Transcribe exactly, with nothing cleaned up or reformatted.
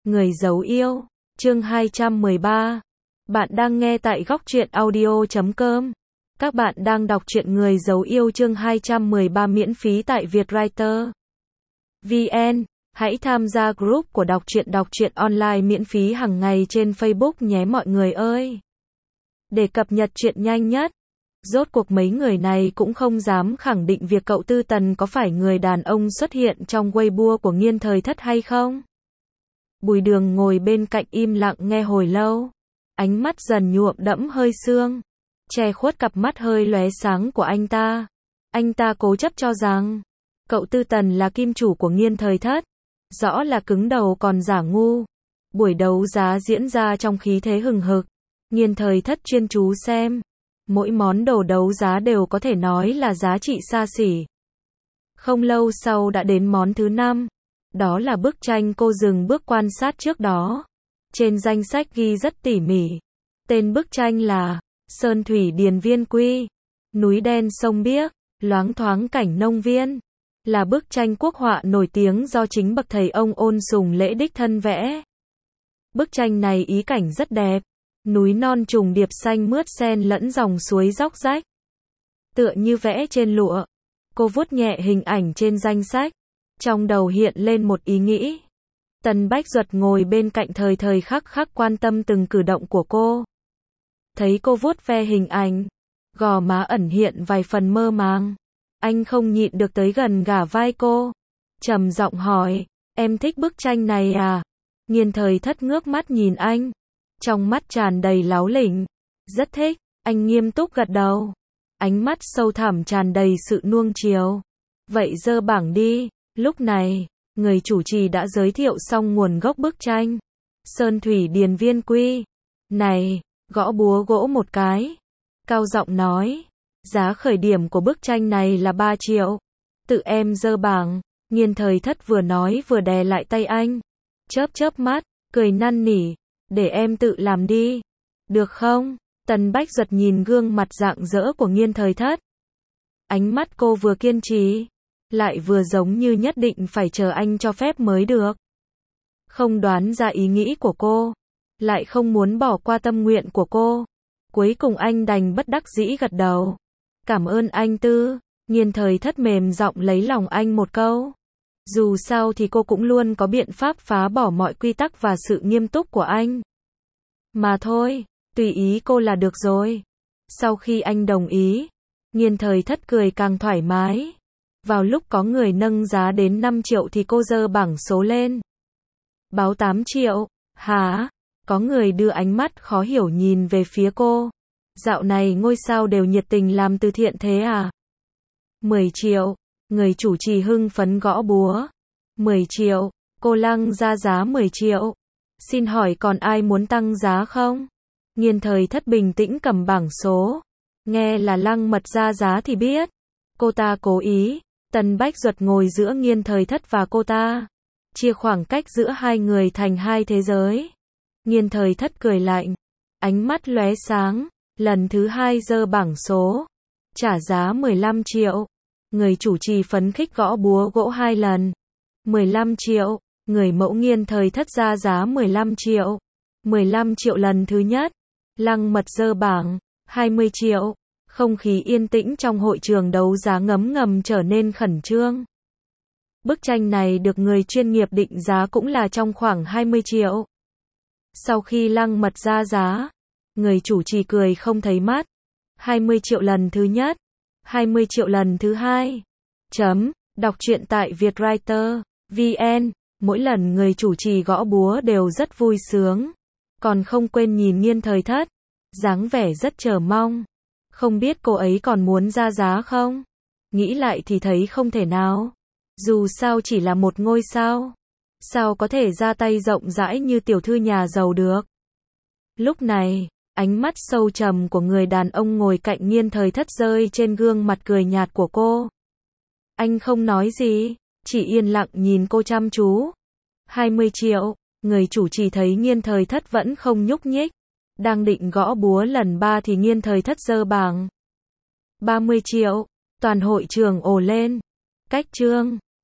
Người giấu yêu, chương hai trăm mười ba. Bạn đang nghe tại góc truyện audio chấm com. Các bạn đang đọc truyện Người giấu yêu chương hai trăm mười ba miễn phí tại Vietwriter chấm vn. Hãy tham gia group của đọc truyện đọc truyện online miễn phí hàng ngày trên Facebook nhé mọi người ơi. Để cập nhật truyện nhanh nhất. Rốt cuộc mấy người này cũng không dám khẳng định việc cậu Tư Tần có phải người đàn ông xuất hiện trong Weibo của Nghiên Thời Thất hay không. Bùi Đường ngồi bên cạnh im lặng nghe hồi lâu. Ánh mắt dần nhuộm đẫm hơi sương, che khuất cặp mắt hơi lóe sáng của anh ta. Anh ta cố chấp cho rằng cậu Tư Tần là kim chủ của Nghiên Thời Thất. Rõ là cứng đầu còn giả ngu. Buổi đấu giá diễn ra trong khí thế hừng hực. Nghiên Thời Thất chuyên chú xem. Mỗi món đồ đấu giá đều có thể nói là giá trị xa xỉ. Không lâu sau đã đến món thứ năm. Đó là bức tranh cô dừng bước quan sát trước đó. Trên danh sách ghi rất tỉ mỉ. Tên bức tranh là Sơn Thủy Điền Viên Quy. Núi đen sông biếc, loáng thoáng cảnh nông viên. Là bức tranh quốc họa nổi tiếng do chính bậc thầy ông Ôn Sùng Lễ đích thân vẽ. Bức tranh này ý cảnh rất đẹp. Núi non trùng điệp xanh mướt xen lẫn dòng suối róc rách. Tựa như vẽ trên lụa. Cô vuốt nhẹ hình ảnh trên danh sách. Trong đầu hiện lên một ý nghĩ. Tần Bách Duật ngồi bên cạnh thời thời khắc khắc quan tâm từng cử động của cô. Thấy cô vuốt ve hình ảnh, gò má ẩn hiện vài phần mơ màng. Anh không nhịn được tới gần gả vai cô. Trầm giọng hỏi, em thích bức tranh này à? Nghiên Thời Thất ngước mắt nhìn anh. Trong mắt tràn đầy láu lỉnh. Rất thích, anh nghiêm túc gật đầu. Ánh mắt sâu thẳm tràn đầy sự nuông chiều. Vậy giơ bảng đi. Lúc này, người chủ trì đã giới thiệu xong nguồn gốc bức tranh. Sơn Thủy Điền Viên Quy. Này, gõ búa gỗ một cái. Cao giọng nói. Giá khởi điểm của bức tranh này là ba triệu. Tự em giơ bảng. Nghiên Thời Thất vừa nói vừa đè lại tay anh. Chớp chớp mắt, cười năn nỉ. Để em tự làm đi. Được không? Tần Bách Duật nhìn gương mặt rạng rỡ của Nghiên Thời Thất. Ánh mắt cô vừa kiên trì, lại vừa giống như nhất định phải chờ anh cho phép mới được. Không đoán ra ý nghĩ của cô, lại không muốn bỏ qua tâm nguyện của cô. Cuối cùng anh đành bất đắc dĩ gật đầu. Cảm ơn anh Tư. Nghiên Thời Thất mềm giọng lấy lòng anh một câu. Dù sao thì cô cũng luôn có biện pháp phá bỏ mọi quy tắc và sự nghiêm túc của anh. Mà thôi, tùy ý cô là được rồi. Sau khi anh đồng ý, Nghiên Thời Thất cười càng thoải mái. Vào lúc có người nâng giá đến năm triệu thì cô giơ bảng số lên. Báo tám triệu, hả? Có người đưa ánh mắt khó hiểu nhìn về phía cô. Dạo này ngôi sao đều nhiệt tình làm từ thiện thế à? mười triệu, người chủ trì hưng phấn gõ búa. mười triệu, cô lăng ra giá mười triệu. Xin hỏi còn ai muốn tăng giá không? Nghiên Thời Thất bình tĩnh cầm bảng số. Nghe là Lăng Mật ra giá thì biết. Cô ta cố ý. Tần Bách Duật ngồi giữa Nghiên Thời Thất và cô ta. Chia khoảng cách giữa hai người thành hai thế giới. Nghiên Thời Thất cười lạnh. Ánh mắt lóe sáng. Lần thứ hai giơ bảng số. Trả giá mười lăm triệu. Người chủ trì phấn khích gõ búa gỗ hai lần. mười lăm triệu. Người mẫu Nghiên Thời Thất ra giá mười lăm triệu. mười lăm triệu lần thứ nhất. Lăng Mật giơ bảng. hai mươi triệu. Không khí yên tĩnh trong hội trường đấu giá ngấm ngầm trở nên khẩn trương. Bức tranh này được người chuyên nghiệp định giá cũng là trong khoảng hai mươi triệu. Sau khi Lăng Mật ra giá, người chủ trì cười không thấy mắt. hai mươi triệu lần thứ nhất. hai mươi triệu lần thứ hai. Chấm. Đọc truyện tại Vietwriter chấm vn. Mỗi lần người chủ trì gõ búa đều rất vui sướng. Còn không quên nhìn Nghiên Thời Thất. Dáng vẻ rất chờ mong. Không biết cô ấy còn muốn ra giá không? Nghĩ lại thì thấy không thể nào. Dù sao chỉ là một ngôi sao. Sao có thể ra tay rộng rãi như tiểu thư nhà giàu được? Lúc này, ánh mắt sâu trầm của người đàn ông ngồi cạnh Nghiên Thời Thất rơi trên gương mặt cười nhạt của cô. Anh không nói gì, chỉ yên lặng nhìn cô chăm chú. hai mươi triệu, người chủ trì thấy Nghiên Thời Thất vẫn không nhúc nhích. Đang định gõ búa lần ba thì Nghiên Thời Thất giơ bảng. ba mươi triệu, toàn hội trường ồ lên. Cách chương.